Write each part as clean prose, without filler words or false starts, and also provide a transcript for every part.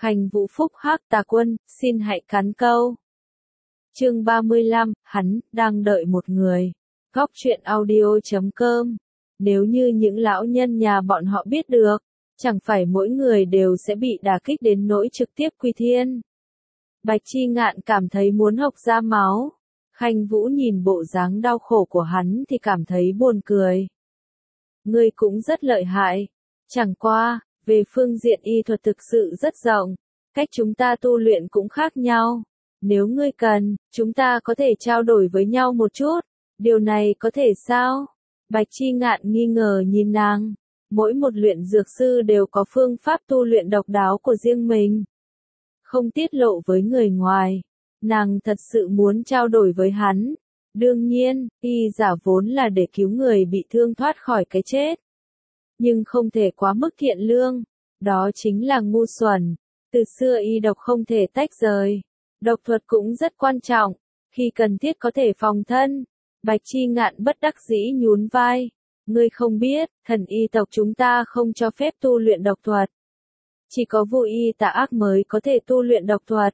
Khanh Vũ phúc hắc tà quân, xin hãy cắn câu. Chương 35, hắn đang đợi một người. Góc truyện audio.com. Nếu như những lão nhân nhà bọn họ biết được, chẳng phải mỗi người đều sẽ bị đả kích đến nỗi trực tiếp quy thiên. Bạch Chi Ngạn cảm thấy muốn hộc ra máu. Khanh Vũ nhìn bộ dáng đau khổ của hắn thì cảm thấy buồn cười. Ngươi cũng rất lợi hại. Chẳng qua, về phương diện y thuật thực sự rất rộng, cách chúng ta tu luyện cũng khác nhau. Nếu ngươi cần, chúng ta có thể trao đổi với nhau một chút. Điều này có thể sao? Bạch Chi Ngạn nghi ngờ nhìn nàng. Mỗi một luyện dược sư đều có phương pháp tu luyện độc đáo của riêng mình. Không tiết lộ với người ngoài. Nàng thật sự muốn trao đổi với hắn. Đương nhiên, y giả vốn là để cứu người bị thương thoát khỏi cái chết. Nhưng không thể quá mức thiện lương. Đó chính là ngu xuẩn. Từ xưa y độc không thể tách rời. Độc thuật cũng rất quan trọng. Khi cần thiết có thể phòng thân. Bạch Chi Ngạn bất đắc dĩ nhún vai. Ngươi không biết, thần y tộc chúng ta không cho phép tu luyện độc thuật. Chỉ có vô y tà ác mới có thể tu luyện độc thuật.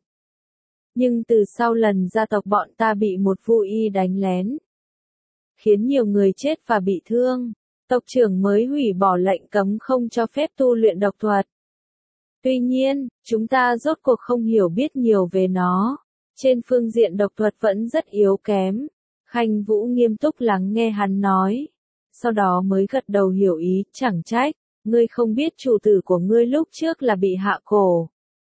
Nhưng từ sau lần gia tộc bọn ta bị một vô y đánh lén, khiến nhiều người chết và bị thương, tộc trưởng mới hủy bỏ lệnh cấm không cho phép tu luyện độc thuật. Tuy nhiên, chúng ta rốt cuộc không hiểu biết nhiều về nó. Trên phương diện độc thuật vẫn rất yếu kém. Khanh Vũ nghiêm túc lắng nghe hắn nói. Sau đó mới gật đầu hiểu ý, chẳng trách. Ngươi không biết chủ tử của ngươi lúc trước là bị hạ cổ.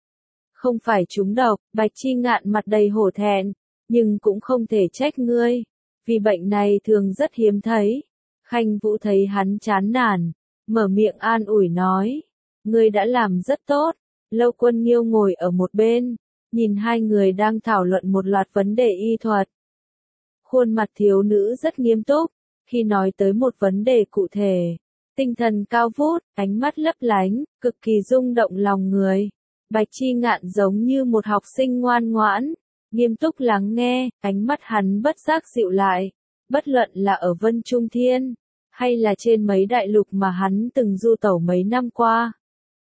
Không phải trúng độc, Bạch Chi Ngạn mặt đầy hổ thẹn. Nhưng cũng không thể trách ngươi. Vì bệnh này thường rất hiếm thấy. Khanh Vũ thấy hắn chán nản. Mở miệng an ủi nói. Ngươi đã làm rất tốt. Lâu Quân Nghiêu ngồi ở một bên. Nhìn hai người đang thảo luận một loạt vấn đề y thuật. Khuôn mặt thiếu nữ rất nghiêm túc. Khi nói tới một vấn đề cụ thể. Tinh thần cao vút, ánh mắt lấp lánh, cực kỳ rung động lòng người. Bạch Chi Ngạn giống như một học sinh ngoan ngoãn. Nghiêm túc lắng nghe, ánh mắt hắn bất giác dịu lại. Bất luận là ở Vân Trung Thiên, hay là trên mấy đại lục mà hắn từng du tẩu mấy năm qua.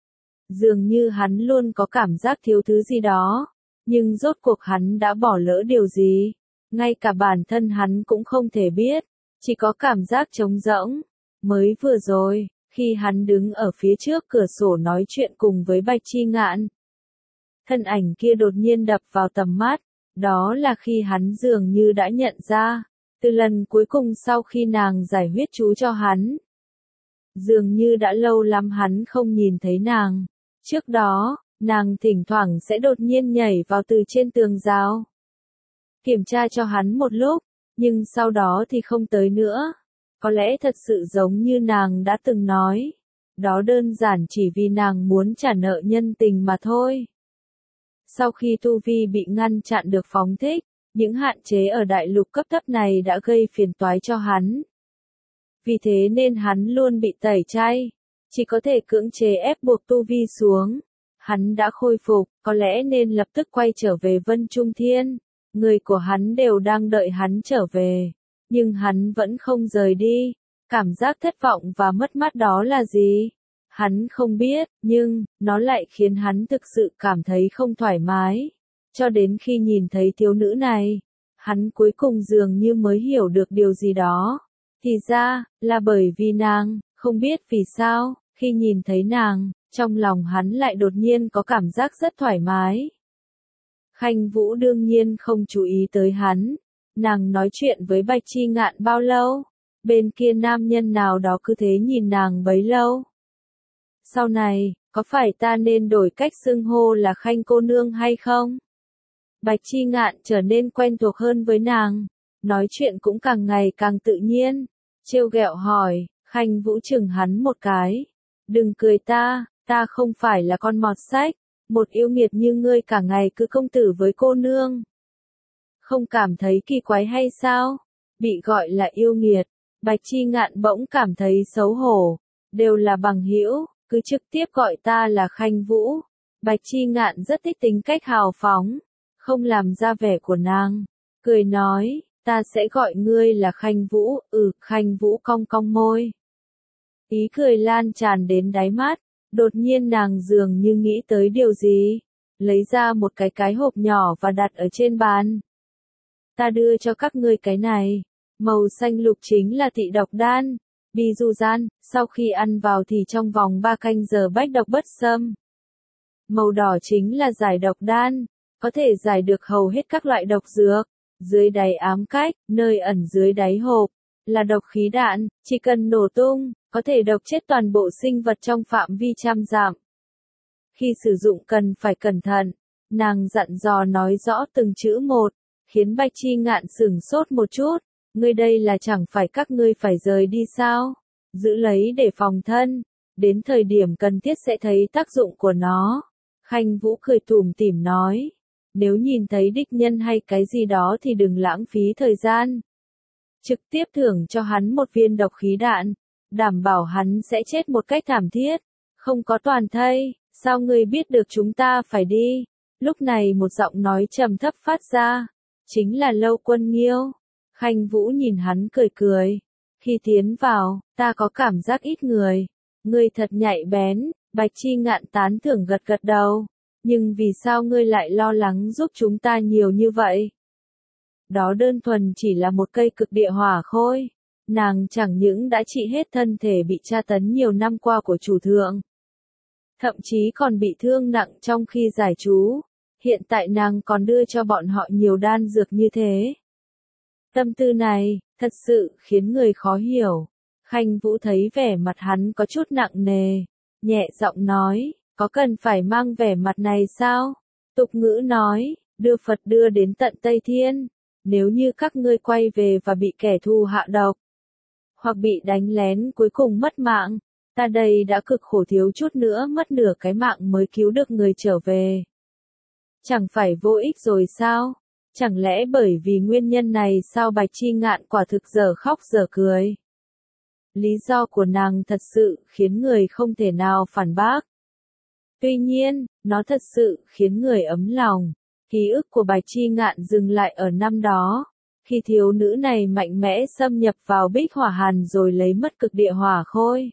Dường như hắn luôn có cảm giác thiếu thứ gì đó. Nhưng rốt cuộc hắn đã bỏ lỡ điều gì. Ngay cả bản thân hắn cũng không thể biết. Chỉ có cảm giác trống rỗng. Mới vừa rồi, khi hắn đứng ở phía trước cửa sổ nói chuyện cùng với Bạch Chi Ngạn. Thân ảnh kia đột nhiên đập vào tầm mắt. Đó là khi hắn dường như đã nhận ra. Từ lần cuối cùng sau khi nàng giải huyết chú cho hắn. Dường như đã lâu lắm hắn không nhìn thấy nàng. Trước đó, nàng thỉnh thoảng sẽ đột nhiên nhảy vào từ trên tường rào. Kiểm tra cho hắn một lúc, nhưng sau đó thì không tới nữa. Có lẽ thật sự giống như nàng đã từng nói. Đó đơn giản chỉ vì nàng muốn trả nợ nhân tình mà thôi. Sau khi tu vi bị ngăn chặn được phóng thích, những hạn chế ở đại lục cấp thấp này đã gây phiền toái cho hắn. Vì thế nên hắn luôn bị tẩy chay. Chỉ có thể cưỡng chế ép buộc tu vi xuống. Hắn đã khôi phục, có lẽ nên lập tức quay trở về Vân Trung Thiên. Người của hắn đều đang đợi hắn trở về. Nhưng hắn vẫn không rời đi. Cảm giác thất vọng và mất mát đó là gì? Hắn không biết, nhưng, nó lại khiến hắn thực sự cảm thấy không thoải mái. Cho đến khi nhìn thấy thiếu nữ này, hắn cuối cùng dường như mới hiểu được điều gì đó. Thì ra, là bởi vì nàng, không biết vì sao, khi nhìn thấy nàng, trong lòng hắn lại đột nhiên có cảm giác rất thoải mái. Khanh Vũ đương nhiên không chú ý tới hắn. Nàng nói chuyện với Bạch Chi Ngạn bao lâu? Bên kia nam nhân nào đó cứ thế nhìn nàng bấy lâu. Sau này, có phải ta nên đổi cách xưng hô là Khanh cô nương hay không? Bạch Chi Ngạn trở nên quen thuộc hơn với nàng. Nói chuyện cũng càng ngày càng tự nhiên. Trêu ghẹo hỏi, Khanh Vũ chừng hắn một cái. Đừng cười ta không phải là con mọt sách. Một yêu nghiệt như ngươi cả ngày cứ công tử với cô nương. Không cảm thấy kỳ quái hay sao? Bị gọi là yêu nghiệt. Bạch Chi Ngạn bỗng cảm thấy xấu hổ. Đều là bằng hữu, cứ trực tiếp gọi ta là Khanh Vũ. Bạch Chi Ngạn rất thích tính cách hào phóng. Không làm ra vẻ của nàng. Cười nói, ta sẽ gọi ngươi là Khanh Vũ. Khanh Vũ cong cong môi. Ý cười lan tràn đến đáy mắt. Đột nhiên nàng dường như nghĩ tới điều gì. lấy ra một cái hộp nhỏ và đặt ở trên bàn. Ta đưa cho các ngươi cái này. Màu xanh lục chính là tị độc đan. Bijusan, sau khi ăn vào thì trong vòng 3 canh giờ bách độc bất xâm. Màu đỏ chính là giải độc đan, có thể giải được hầu hết các loại độc dược. Dưới đáy ám cách, nơi ẩn dưới đáy hộp, là độc khí đạn, chỉ cần nổ tung, có thể độc chết toàn bộ sinh vật trong phạm vi trăm dặm. Khi sử dụng cần phải cẩn thận, nàng dặn dò nói rõ từng chữ một, khiến Bạch Chi Ngạn sửng sốt một chút. Ngươi đây là chẳng phải các ngươi phải rời đi sao? Giữ lấy để phòng thân, đến thời điểm cần thiết sẽ thấy tác dụng của nó. Khanh Vũ cười tủm tỉm nói, nếu nhìn thấy địch nhân hay cái gì đó thì đừng lãng phí thời gian. Trực tiếp thưởng cho hắn một viên độc khí đạn, đảm bảo hắn sẽ chết một cách thảm thiết, không có toàn thây. Sao ngươi biết được chúng ta phải đi? Lúc này một giọng nói trầm thấp phát ra, chính là Lâu Quân Nghiêu. Khanh Vũ nhìn hắn cười cười. Khi tiến vào, ta có cảm giác ít người. Ngươi thật nhạy bén. Bạch Chi Ngạn tán thưởng gật gật đầu. Nhưng vì sao ngươi lại lo lắng giúp chúng ta nhiều như vậy? Đó đơn thuần chỉ là một cây cực địa hỏa khôi. Nàng chẳng những đã trị hết thân thể bị tra tấn nhiều năm qua của chủ thượng, thậm chí còn bị thương nặng trong khi giải trú. Hiện tại nàng còn đưa cho bọn họ nhiều đan dược như thế. Tâm tư này, thật sự, khiến người khó hiểu. Khanh Vũ thấy vẻ mặt hắn có chút nặng nề. Nhẹ giọng nói, có cần phải mang vẻ mặt này sao? Tục ngữ nói, đưa Phật đưa đến tận Tây Thiên. Nếu như các ngươi quay về và bị kẻ thù hạ độc, hoặc bị đánh lén cuối cùng mất mạng, ta đây đã cực khổ thiếu chút nữa mất nửa cái mạng mới cứu được người trở về. Chẳng phải vô ích rồi sao? Chẳng lẽ bởi vì nguyên nhân này sao Bạch Chi Ngạn quả thực giờ khóc giờ cười? Lý do của nàng thật sự khiến người không thể nào phản bác. Tuy nhiên, nó thật sự khiến người ấm lòng. Ký ức của Bạch Chi Ngạn dừng lại ở năm đó, khi thiếu nữ này mạnh mẽ xâm nhập vào Bích Hỏa Hàn rồi lấy mất cực địa hỏa khôi.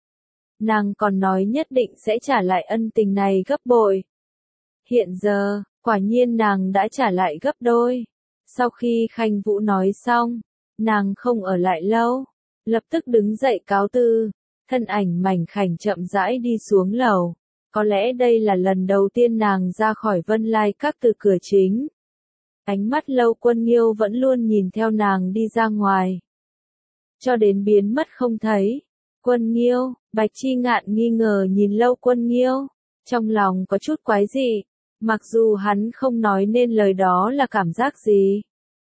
Nàng còn nói nhất định sẽ trả lại ân tình này gấp bội. Hiện giờ, quả nhiên nàng đã trả lại gấp đôi. Sau khi Khanh Vũ nói xong, nàng không ở lại lâu, lập tức đứng dậy cáo từ, thân ảnh mảnh khảnh chậm rãi đi xuống lầu. Có lẽ đây là lần đầu tiên nàng ra khỏi Vân Lai Các từ cửa chính. Ánh mắt Lâu Quân Nghiêu vẫn luôn nhìn theo nàng đi ra ngoài, cho đến biến mất không thấy. Quân Nghiêu, Bạch Chi Ngạn nghi ngờ nhìn Lâu Quân Nghiêu, trong lòng có chút quái dị, mặc dù hắn không nói nên lời đó là cảm giác gì.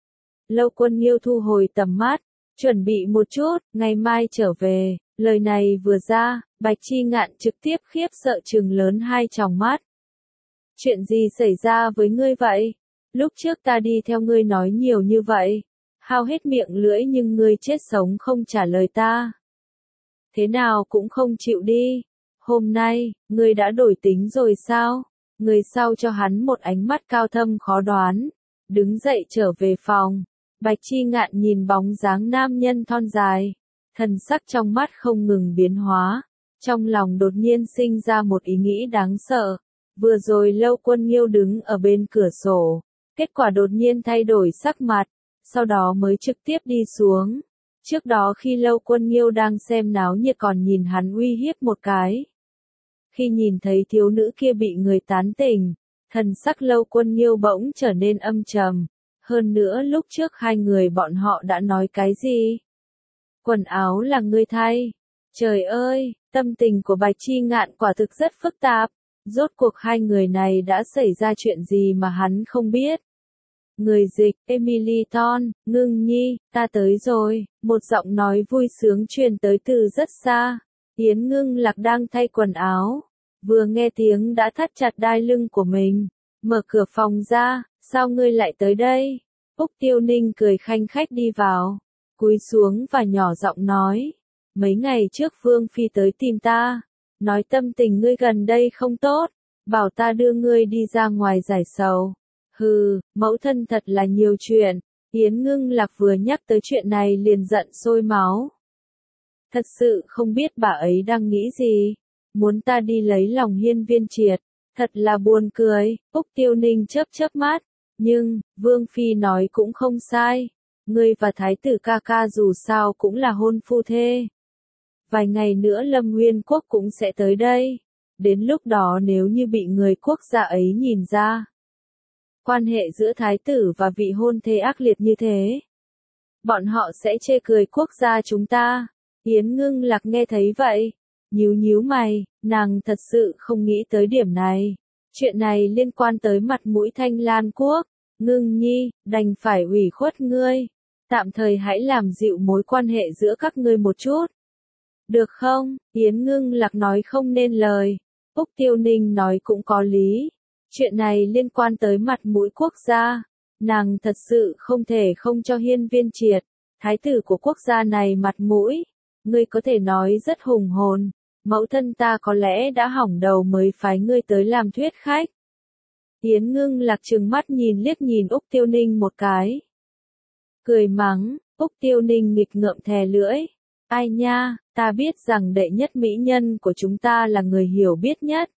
Lâu Quân Nghiêu thu hồi tầm mắt, chuẩn bị một chút, ngày mai trở về. Lời này vừa ra, Bạch Chi Ngạn trực tiếp khiếp sợ trừng lớn hai tròng mắt. Chuyện gì xảy ra với ngươi vậy? Lúc trước ta đi theo ngươi nói nhiều như vậy, hao hết miệng lưỡi nhưng ngươi chết sống không trả lời ta. Thế nào cũng không chịu đi. Hôm nay, ngươi đã đổi tính rồi sao? Người sau cho hắn một ánh mắt cao thâm khó đoán. Đứng dậy trở về phòng. Bạch Chi Ngạn nhìn bóng dáng nam nhân thon dài. Thần sắc trong mắt không ngừng biến hóa. Trong lòng đột nhiên sinh ra một ý nghĩ đáng sợ. Vừa rồi Lâu Quân Nghiêu đứng ở bên cửa sổ. Kết quả đột nhiên thay đổi sắc mặt. Sau đó mới trực tiếp đi xuống. Trước đó khi Lâu Quân Nghiêu đang xem náo nhiệt còn nhìn hắn uy hiếp một cái. Khi nhìn thấy thiếu nữ kia bị người tán tỉnh, thần sắc Lâu Quân Nghiêu bỗng trở nên âm trầm. Hơn nữa lúc trước hai người bọn họ đã nói cái gì? Quần áo là ngươi thay. Trời ơi, tâm tình của Bạch Chi Ngạn quả thực rất phức tạp. Rốt cuộc hai người này đã xảy ra chuyện gì mà hắn không biết. Người dịch, Emily Thorne, Ngưng Nhi, ta tới rồi. Một giọng nói vui sướng truyền tới từ rất xa. Yến Ngưng Lạc đang thay quần áo. Vừa nghe tiếng đã thắt chặt đai lưng của mình. Mở cửa phòng ra, sao ngươi lại tới đây? Úc Tiêu Ninh cười khanh khách đi vào. Cúi xuống và nhỏ giọng nói. Mấy ngày trước Vương Phi tới tìm ta. Nói tâm tình ngươi gần đây không tốt. Bảo ta đưa ngươi đi ra ngoài giải sầu. Hừ, mẫu thân thật là nhiều chuyện. Yến Ngưng Lạc vừa nhắc tới chuyện này liền giận sôi máu. Thật sự không biết bà ấy đang nghĩ gì. Muốn ta đi lấy lòng Hiên Viên Triệt. Thật là buồn cười, Úc Tiêu Ninh chớp chớp mắt. Nhưng, Vương Phi nói cũng không sai. Ngươi và Thái tử ca ca dù sao cũng là hôn phu thê. Vài ngày nữa Lâm Nguyên Quốc cũng sẽ tới đây. Đến lúc đó nếu như bị người quốc gia ấy nhìn ra, quan hệ giữa thái tử và vị hôn thê ác liệt như thế, bọn họ sẽ chê cười quốc gia chúng ta. Yến Ngưng Lạc nghe thấy vậy, nhíu nhíu mày, nàng thật sự không nghĩ tới điểm này. Chuyện này liên quan tới mặt mũi Thanh Lan Quốc. Ngưng Nhi, đành phải ủy khuất ngươi. Tạm thời hãy làm dịu mối quan hệ giữa các ngươi một chút. Được không? Yến Ngưng Lạc nói không nên lời. Úc Tiêu Ninh nói cũng có lý. Chuyện này liên quan tới mặt mũi quốc gia. Nàng thật sự không thể không cho Hiên Viên Triệt, thái tử của quốc gia này mặt mũi. Ngươi có thể nói rất hùng hồn. Mẫu thân ta có lẽ đã hỏng đầu mới phái ngươi tới làm thuyết khách. Yến Ngưng Lạc trừng mắt liếc nhìn Úc Tiêu Ninh một cái. Cười mắng, Úc Tiêu Ninh nghịch ngợm thè lưỡi. Ai nha, ta biết rằng đệ nhất mỹ nhân của chúng ta là người hiểu biết nhất.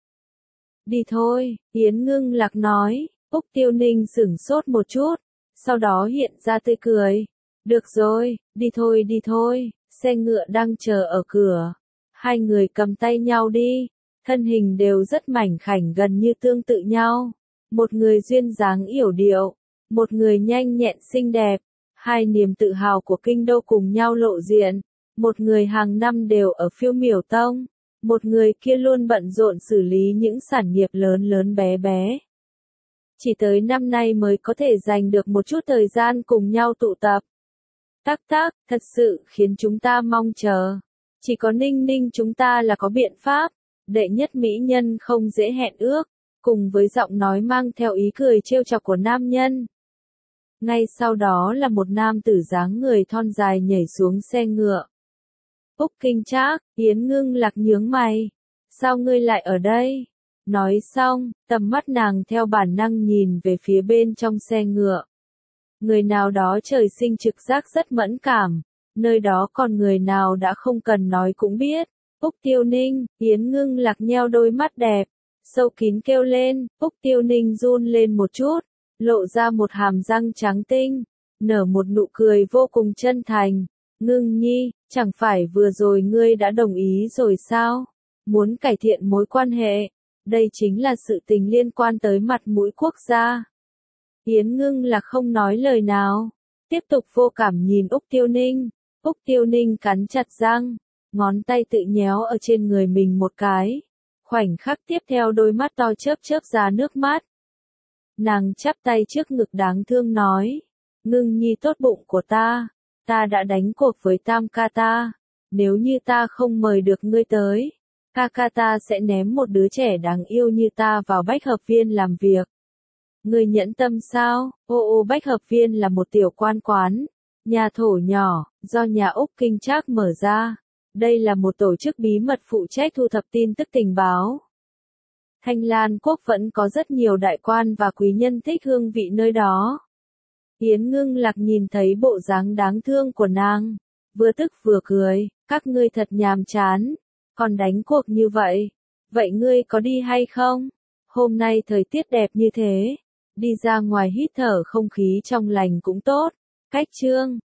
Đi thôi, Yến Ngưng Lạc nói. Úc Tiêu Ninh sửng sốt một chút, sau đó hiện ra tươi cười. Được rồi, đi thôi, xe ngựa đang chờ ở cửa. Hai người cầm tay nhau đi, thân hình đều rất mảnh khảnh gần như tương tự nhau. Một người duyên dáng yểu điệu, một người nhanh nhẹn xinh đẹp. Hai niềm tự hào của kinh đô cùng nhau lộ diện. Một người hàng năm đều ở Phiêu Miểu Tông, một người kia luôn bận rộn xử lý những sản nghiệp lớn lớn bé bé. Chỉ tới năm nay mới có thể dành được một chút thời gian cùng nhau tụ tập. Tắc tắc, thật sự khiến chúng ta mong chờ. Chỉ có Ninh Ninh chúng ta là có biện pháp. Đệ nhất mỹ nhân không dễ hẹn ước, cùng với giọng nói mang theo ý cười trêu chọc của nam nhân. Ngay sau đó là một nam tử dáng người thon dài nhảy xuống xe ngựa. Úc Kinh Trác, Yến Ngưng Lạc nhướng mày. Sao ngươi lại ở đây? Nói xong, tầm mắt nàng theo bản năng nhìn về phía bên trong xe ngựa. Người nào đó trời sinh trực giác rất mẫn cảm. Nơi đó còn người nào đã không cần nói cũng biết. Úc Tiêu Ninh, Yến Ngưng Lạc nheo đôi mắt đẹp. Sâu kín kêu lên, Úc Tiêu Ninh run lên một chút. Lộ ra một hàm răng trắng tinh. Nở một nụ cười vô cùng chân thành. Ngưng Nhi, chẳng phải vừa rồi ngươi đã đồng ý rồi sao? Muốn cải thiện mối quan hệ. Đây chính là sự tình liên quan tới mặt mũi quốc gia. Yến Ngưng Lạc không nói lời nào. Tiếp tục vô cảm nhìn Úc Tiêu Ninh. Úc Tiêu Ninh cắn chặt răng. Ngón tay tự nhéo ở trên người mình một cái. Khoảnh khắc tiếp theo đôi mắt to chớp chớp ra nước mắt. Nàng chắp tay trước ngực đáng thương nói. Ngưng Nhi tốt bụng của ta. Ta đã đánh cuộc với tam ca ta. Nếu như ta không mời được ngươi tới, ca ca ta sẽ ném một đứa trẻ đáng yêu như ta vào Bách Hợp Viên làm việc. Ngươi nhẫn tâm sao? Bách Hợp Viên là một tiểu quan quán, nhà thổ nhỏ, do nhà Úc Kinh Trác mở ra. Đây là một tổ chức bí mật phụ trách thu thập tin tức tình báo. Thanh Lan Quốc vẫn có rất nhiều đại quan và quý nhân thích hương vị nơi đó. Yến Ngưng Lạc nhìn thấy bộ dáng đáng thương của nàng, vừa tức vừa cười, các ngươi thật nhàm chán, còn đánh cuộc như vậy. Vậy ngươi có đi hay không? Hôm nay thời tiết đẹp như thế, đi ra ngoài hít thở không khí trong lành cũng tốt. Cách chương